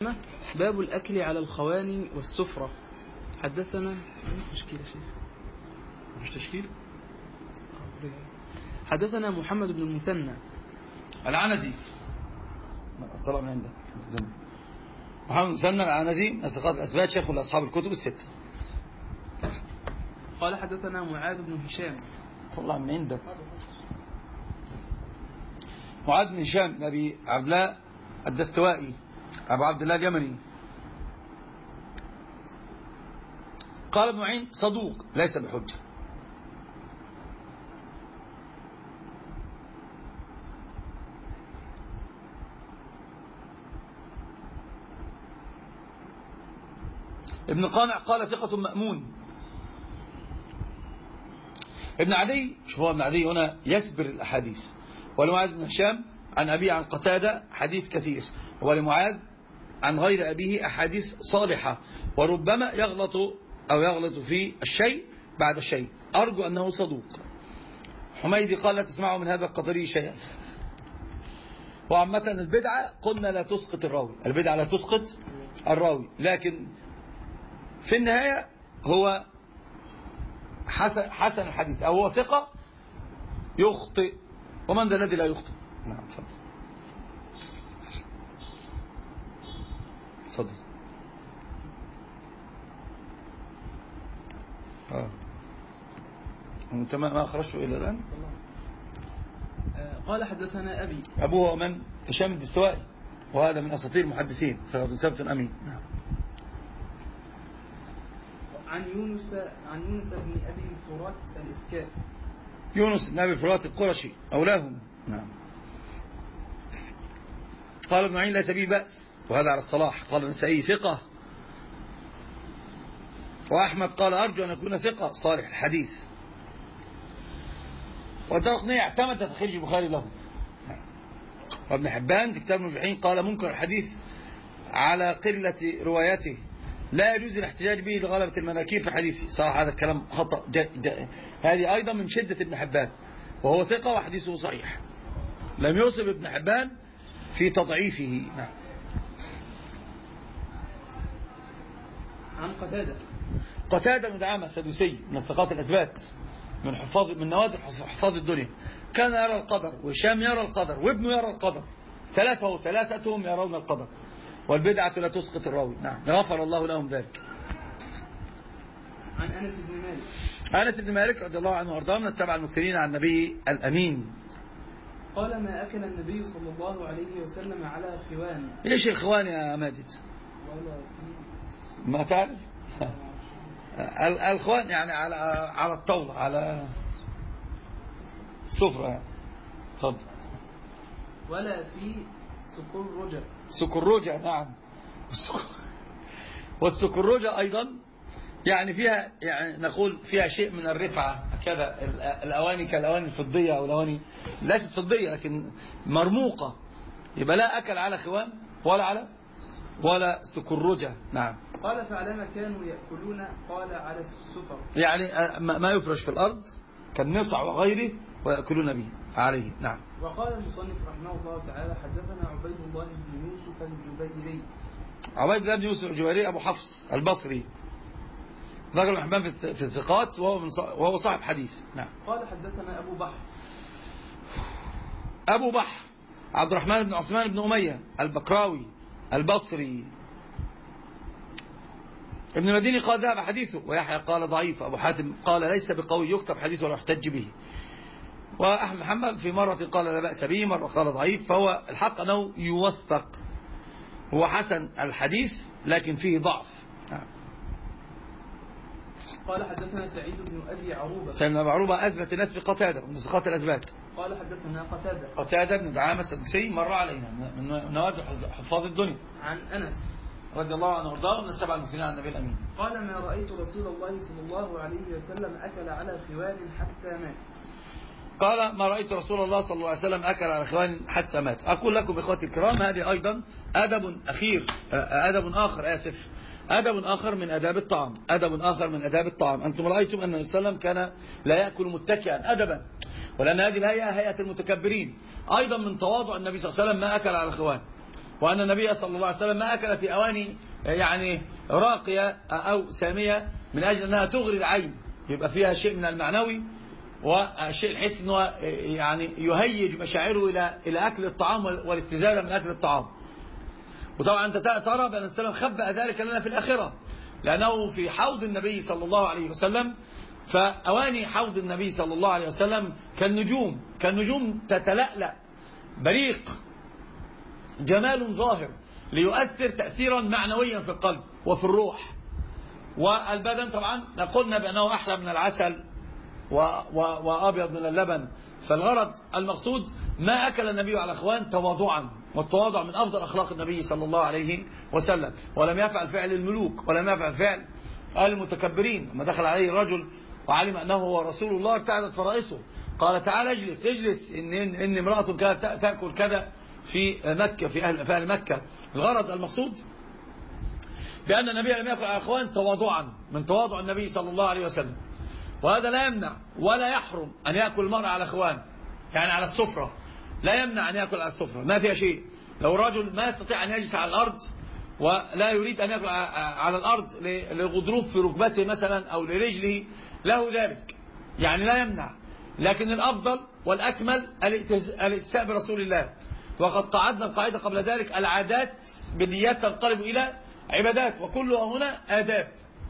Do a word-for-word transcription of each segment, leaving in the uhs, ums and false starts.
باب الأكل على الخوان والسفرة. حدثنا تشكيل يا شيخ مش تشكيل. حدثنا محمد بن المثنى العنزي طلع من عندك محمد بن المثنى العنزي من ثقات الأثبات، شيخ لأصحاب الكتب الستة. قال حدثنا معاذ بن هشام طلع من عندك معاذ بن هشام بن أبي عبد الله الدستوائي أبو عبد الله اليمني. قال ابن معين صدوق ليس بحجة. ابن قانع قال ثقة مأمون. ابن عدي، شوف هو ابن عدي هنا يسبر الأحاديث. ولمعاذ بن هشام عن أبي عن قتادة حديث كثير، ولمعاذ عن غير أبيه أحاديث صالحة، وربما يغلط أو يغلط في الشيء بعد الشيء. أرجو أنه صدوق. حميدي قال لا تسمعوا من هذا القطري شيئا. وعامة البدعة قلنا لا تسقط الراوي، البدعة لا تسقط الراوي، لكن في النهاية هو حسن, حسن الحديث أو هو ثقة يخطئ، ومن ذا الذي لا يخطئ؟ نعم تفضل تفضل. اه انت ما اخرجته الى الان. قال حدثنا ابي ابوه من هشام الدستوائي، وهذا من اساطير المحدثين، ثبت امين. نعم. عن يونس عن يونس بن ابي الفرات الاسكاء. يونس بن ابي الفرات القرشي اولاهم. نعم. قال ابن معين ليس به بأس، وهذا على الصلاح. قال النسائي ثقة، وأحمد قال أرجو أن يكون ثقة صالح الحديث. والدرقطني اعتمد تخريج البخاري له. وابن حبان في كتاب النجحين قال منكر الحديث على قلة روايته لا يجوز الاحتجاج به لغلبة المناكير في حديثه. صح، هذا الكلام خطأ. جا جا هذه أيضا من شدة ابن حبان، وهو ثقة وحديثه صحيح، لم يصب ابن حبان في تضعيفه. نعم. عن قتادة قتادة بن دعامة السدوسي من الثقات الأثبات، من حفاظ من نوادر حفاظ الدنيا. كان يرى القدر، وهشام يرى القدر، وابنه يرى القدر، ثلاثة وثلاثتهم يرون القدر، والبدعة لا تسقط الراوي. نعم، غفر الله لهم ذلك. عن أنس بن مالك أنس بن مالك رضي الله عنه وارضاه من السبع المكثرين عن النبي الأمين. قال ما أكل النبي صلى الله عليه وسلم على خوان. ايش الخوان يا ماجد؟ ما تعرف؟ الخوان يعني على على الطاولة، على السفرة. تفضل. ولا في سكروجة. سكروجة، نعم. والسكروجة أيضا يعني فيها، يعني نقول فيها شيء من الرفعة كذا. الأواني كالأواني الفضية أو الأواني ليست فضية لكن مرموقة، يبقى لا أكل على خوان ولا على ولا سكروجة. نعم. قال فعلما كانوا يأكلون؟ قال على السفر، يعني ما يفرش في الأرض كالنطع وغيره ويأكلون به عليه. نعم. وقال المصنف رحمه الله تعالى حدثنا عبيد الله بن يوسف الجبيري. عبيد الله بن يوسف الجبيري أبو حفص البصري، رجل محبان في الثقات، وهو من وهو صاحب حديث. نعم. قال حدثنا أبو بحر أبو بحر عبد الرحمن بن عثمان بن أمية البكراوي البصري. ابن المديني قال ذهب حديثه، ويحيى قال ضعيف، أبو حاتم قال ليس بقوي يكتب حديثه ولا يحتج به، وأحمد محمد في مرة قال لا بأس به، مرة قال ضعيف. فهو الحق أنه يوثق، هو حسن الحديث لكن فيه ضعف. نعم. قال حدثنا سعيد بن أبي عروبة. سعيد بن أبي عروبة أثبت الناس في قتادة من ثقات الأثبات. قال حدثنا قتادة قتادة بن دعامة السدوسي مر علينا من نوادر حفاظ الدنيا. عن أنس رضي الله عنه وارضاه من السبع المكثرين عن النبي الأمين. قال ما رأيت رسول الله صلى الله عليه وسلم أكل على خوان حتى مات. قال ما رأيت رسول الله صلى الله عليه وسلم أكل على خوان حتى مات. أقول لكم إخوتي الكرام، هذه أيضا أدب أخير، أدب آخر آسف أدب آخر من أداب الطعام، أدب آخر من أداب الطعام. أنتم رأيتم أن النبي صلى الله عليه وسلم كان لا يأكل متكئا أدبا، ولأن هذه الهيئة هيئة المتكبرين. أيضا من تواضع النبي صلى الله عليه وسلم ما أكل على خوان، وأن النبي صلى الله عليه وسلم ما أكل في أواني يعني راقية أو سامية من أجل أنها تغري العين، يبقى فيها شيء من المعنوي والشيء الحس أنه يعني يهيج مشاعره إلى إلى أكل الطعام والاستزادة من أكل الطعام. وطبعا أنت ترى بأن السلام خبأ ذلك لنا في الآخرة، لأنه في حوض النبي صلى الله عليه وسلم، فأواني حوض النبي صلى الله عليه وسلم كالنجوم كالنجوم تتلألأ بريق، جمال ظاهر ليؤثر تأثيرا معنويا في القلب وفي الروح. والبدن طبعا قلنا بأنه أحلى من العسل و و وأبيض من اللبن. فالغرض المقصود ما أكل النبي على أخوان تواضعا، والتواضع من أفضل أخلاق النبي صلى الله عليه وسلم، ولم يفعل فعل الملوك ولم يفعل فعل المتكبرين. لما دخل عليه الرجل وعلم أنه هو رسول الله ارتعدت فرائسه، قال تعال اجلس اجلس إن, إن, إن امرأة كانت تأكل كذا في مكة في أهل, في أهل مكة. الغرض المقصود بأن النبي لم يأكل على أخوان تواضعا، من تواضع النبي صلى الله عليه وسلم. وهذا لا يمنع ولا يحرم أن يأكل المرء على أخوان، يعني على السفرة لا يمنع أن يأكل على السفرة، ما فيها شيء. لو الرجل ما يستطيع أن يجلس على الأرض ولا يريد أن يأكل على الأرض لغضروف في ركبته مثلا أو لرجله، له ذلك، يعني لا يمنع. لكن الأفضل والأكمل الاتساء برسول الله. وقد قعدنا القاعدة قبل ذلك: العادات بالنيات تنقلب إلى عبادات، وكلها هنا آداب.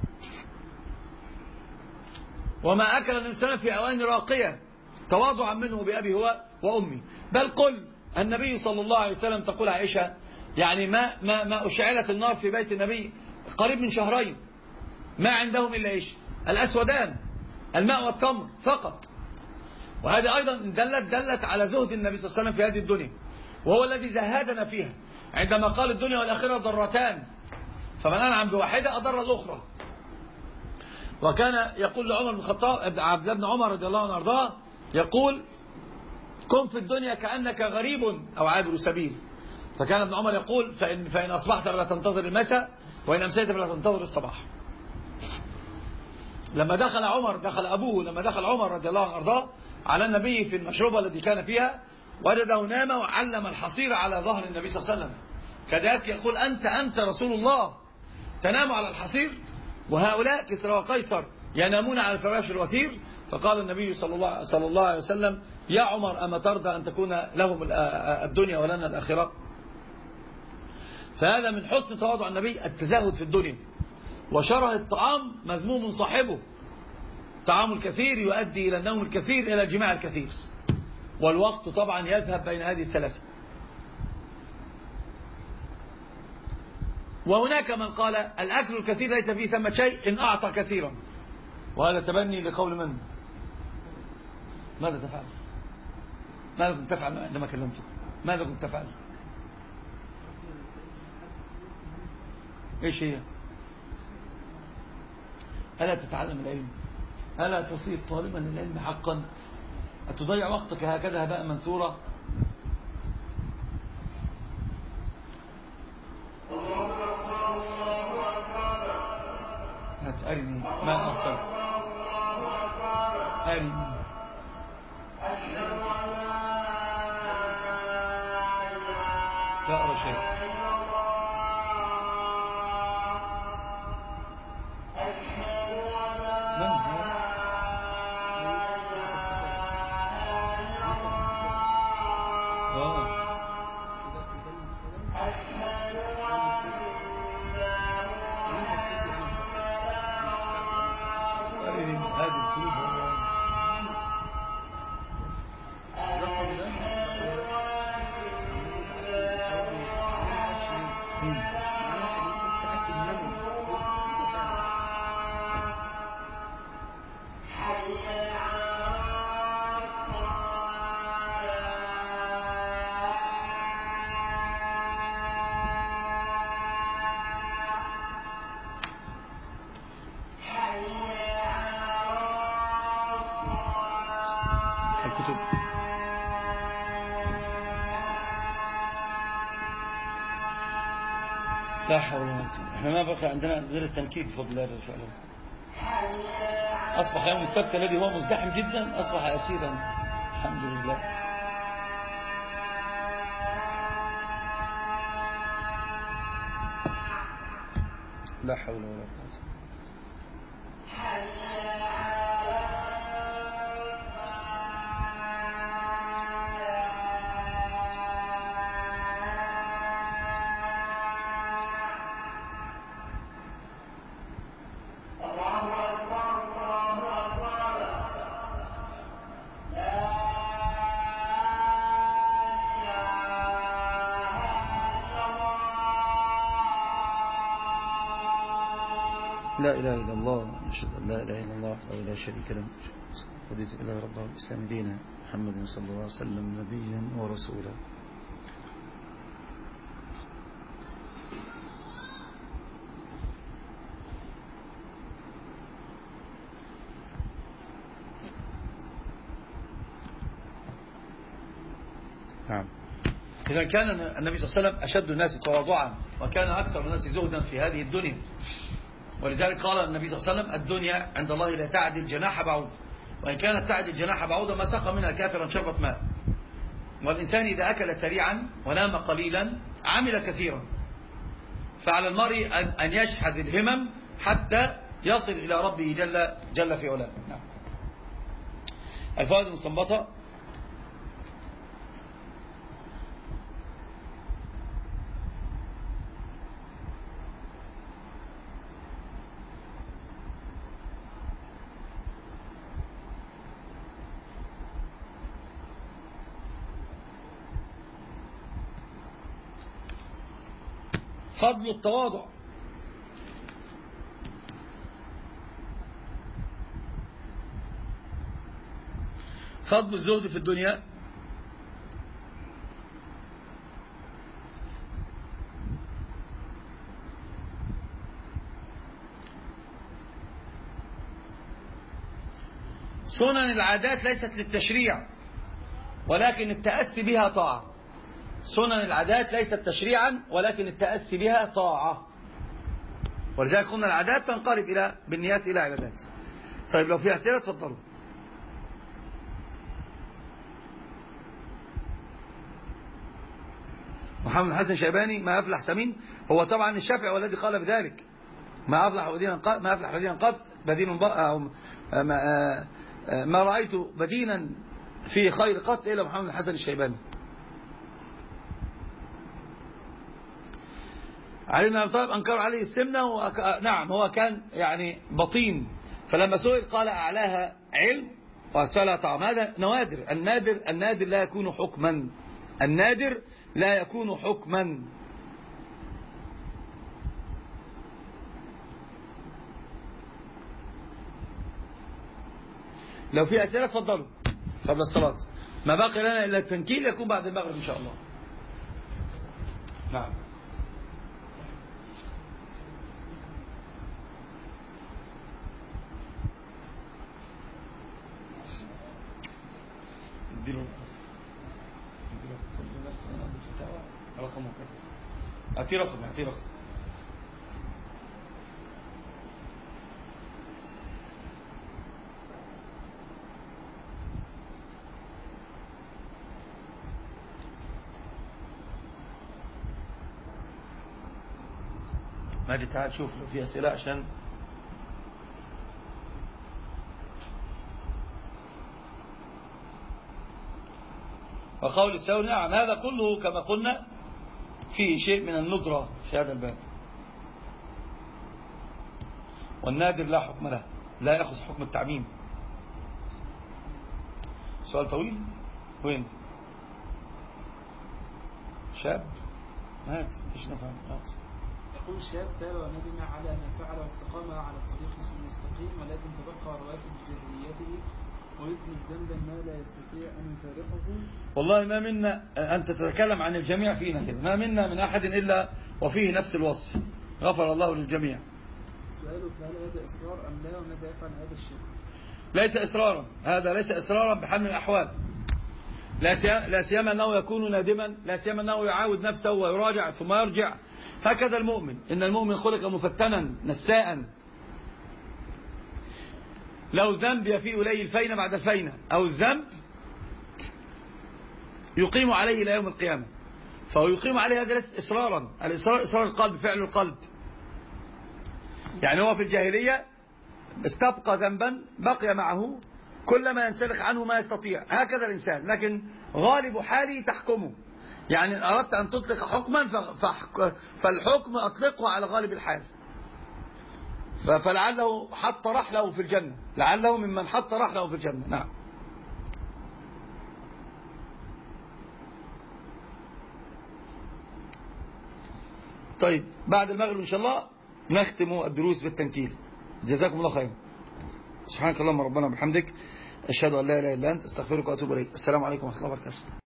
وما أكل الإنسان في أواني راقية تواضعا منه بأبي هو وأمي. بل قل النبي صلى الله عليه وسلم، تقول عائشة يعني ما, ما, ما أشعلت النار في بيت النبي قريب من شهرين، ما عندهم إلا إيش؟ الأسودان، الماء والتمر فقط. وهذه أيضا دلت دلت على زهد النبي صلى الله عليه وسلم في هذه الدنيا، وهو الذي زهدنا فيها عندما قال الدنيا والآخرة ضرتان فمن أنعم بواحدة أضر الأخرى. وكان يقول لعمر بن الخطاب، عبد الله بن عمر رضي الله عنه وارضاه، يقول: كن في الدنيا كأنك غريب أو عابر سبيل. فكان ابن عمر يقول: فإن, فإن أصبحت فلا تنتظر المساء، وإن أمسيت فلا تنتظر الصباح. لما دخل عمر دخل أبوه لما دخل عمر رضي الله عنه وارضاه على النبي في المشروبة التي كان فيها، وجده نام وعلم الحصير على ظهر النبي صلى الله عليه وسلم. كذلك يقول: أنت أنت رسول الله تنام على الحصير، وهؤلاء كسرى وقيصر ينامون على الفراش الوثير. فقال النبي صلى الله, صلى الله عليه وسلم: يا عمر أما ترضى أن تكون لهم الدنيا ولنا الآخرة؟ فهذا من حسن تواضع النبي التزاهد في الدنيا. وشره الطعام مذموم صاحبه، طعام الكثير يؤدي إلى النوم الكثير إلى الجماع الكثير، والوقت طبعا يذهب بين هذه الثلاثة. وهناك من قال: الأكل الكثير ليس فيه ثمة شيء إن أعطى كثيرا. وهذا تبني لقول من؟ ماذا تفعل؟ ماذا كنت تفعل عندما كلمتك؟ ماذا كنت تفعل؟ إيش هي؟ ألا تتعلم العلم؟ ألا تصير طالبا للعلم حقا؟ أتضيع وقتك هكذا هباء منثورا؟ أرني ما أرسلت، أرني. لا أرى شيء. من هذا؟ آه. الكتب. لا حول ولا قوة. احنا ما بقى عندنا غير التنكيد بفضل الله فعلا. أصبح يوم السبت الذي هو مزدحم جدا أصبح أسيرا الحمد لله. لا حول ولا قوة. لا إله إلا الله، أشهد أن لا إله إلا الله وحده لا شريك له، رضيت بالله ربا والإسلام دينا، محمد صلى الله عليه وسلم نبيا ورسولا. نعم. إذا كان النبي صلى الله عليه وسلم أشد الناس تواضعا، وكان أكثر الناس زهدا في هذه الدنيا، ولذلك قال النبي صلى الله عليه وسلم: الدنيا عند الله لا تعدل جناح بعوضة، وإن كانت تعدل جناح بعوضة ما سقى منها كافرا شربة ماء. والإنسان إذا أكل سريعا ونام قليلا عمل كثيرا، فعلى المرء أن يشحذ الهمم حتى يصل إلى ربه جل, جل في علاه. نعم. الفوائد المستنبطة: فضل التواضع، فضل الزهد في الدنيا، سنن العادات ليست للتشريع ولكن التأسي بها طاعة. سنن العادات ليست تشريعا ولكن التأسي بها طاعة، ولذلك قلنا العادات تنقلب إلى بالنيات إلى عبادات. طيب لو في أسئلة تفضلوا. محمد حسن شيباني: ما أفلح سمين. هو طبعا الشافعي والذي قال بذلك: ما أفلح بدينا قط ما أفلح بدينا قط بدين ما, ما رأيت بدينا في خير قط إلا محمد حسن الشيباني. علي بن أبي طالب أنكر عليه السمنة وأك... نعم هو كان يعني بطين، فلما سئل قال: أعلاها علم وأسفلها طعام. هذا نوادر. النادر النادر لا يكون حكما، النادر لا يكون حكما. لو في أسئلة تفضلوا قبل الصلاة. ما باقي لنا إلا التنكيل، يكون بعد المغرب إن شاء الله. نعم. اديله اديله كل نفس من الفتاوى رقمه كذا. اعطيه رقم اعطيه رقم. ماجي تعال شوف لو في أسئلة عشان وقول الساوي. نعم هذا كله كما قلنا فيه شيء من الندرة في هذا الباب، والنادر لا حكم له، لا يأخذ حكم التعميم. سؤال طويل. وين شاب مات ايش نفهم؟ مات. يقول شاب تاب وندم على ما فعل واستقام على الطريق المستقيم، ولكن تبقى رواسب جاهليته ويذنب ذنبا ما لا يستطيع أن يفارقه. والله ما منا، أنت تتكلم عن الجميع فينا كده، ما منا من أحد إلا وفيه نفس الوصف. غفر الله للجميع. سؤاله: هل هذا إصرار أم لا، وماذا يفعل هذا الشيء؟ ليس إصرارا، هذا ليس إصرارا بحال من الأحوال، لا سيما أنه يكون نادما، لا سيما أنه يعاود نفسه ويراجع ثم يرجع. هكذا المؤمن، إن المؤمن خلق مفتنا نساء، لو ذنب يفيء إليه الفينة بعد الفينة، أو الذنب يقيم عليه إلى يوم القيامة، فهو يقيم عليه. هذا ليس إصرارا، الإصرار إصرار القلب، فعل القلب. يعني هو في الجاهلية استبقى ذنبا بقي معه كلما ينسلخ عنه ما يستطيع، هكذا الإنسان، لكن غالب حالي تحكمه. يعني إن أردت أن تطلق حكما فالحكم أطلقه على غالب الحال. فلعله حط رحله في الجنة، لعله ممن حط رحله في الجنة. نعم. طيب بعد المغرب إن شاء الله نختم الدروس بالتنكيل. جزاكم الله خير. سبحانك اللهم ربنا وبحمدك، أشهد أن لا إله إلا أنت، استغفرك وأتوب إليك. السلام عليكم ورحمة الله وبركاته.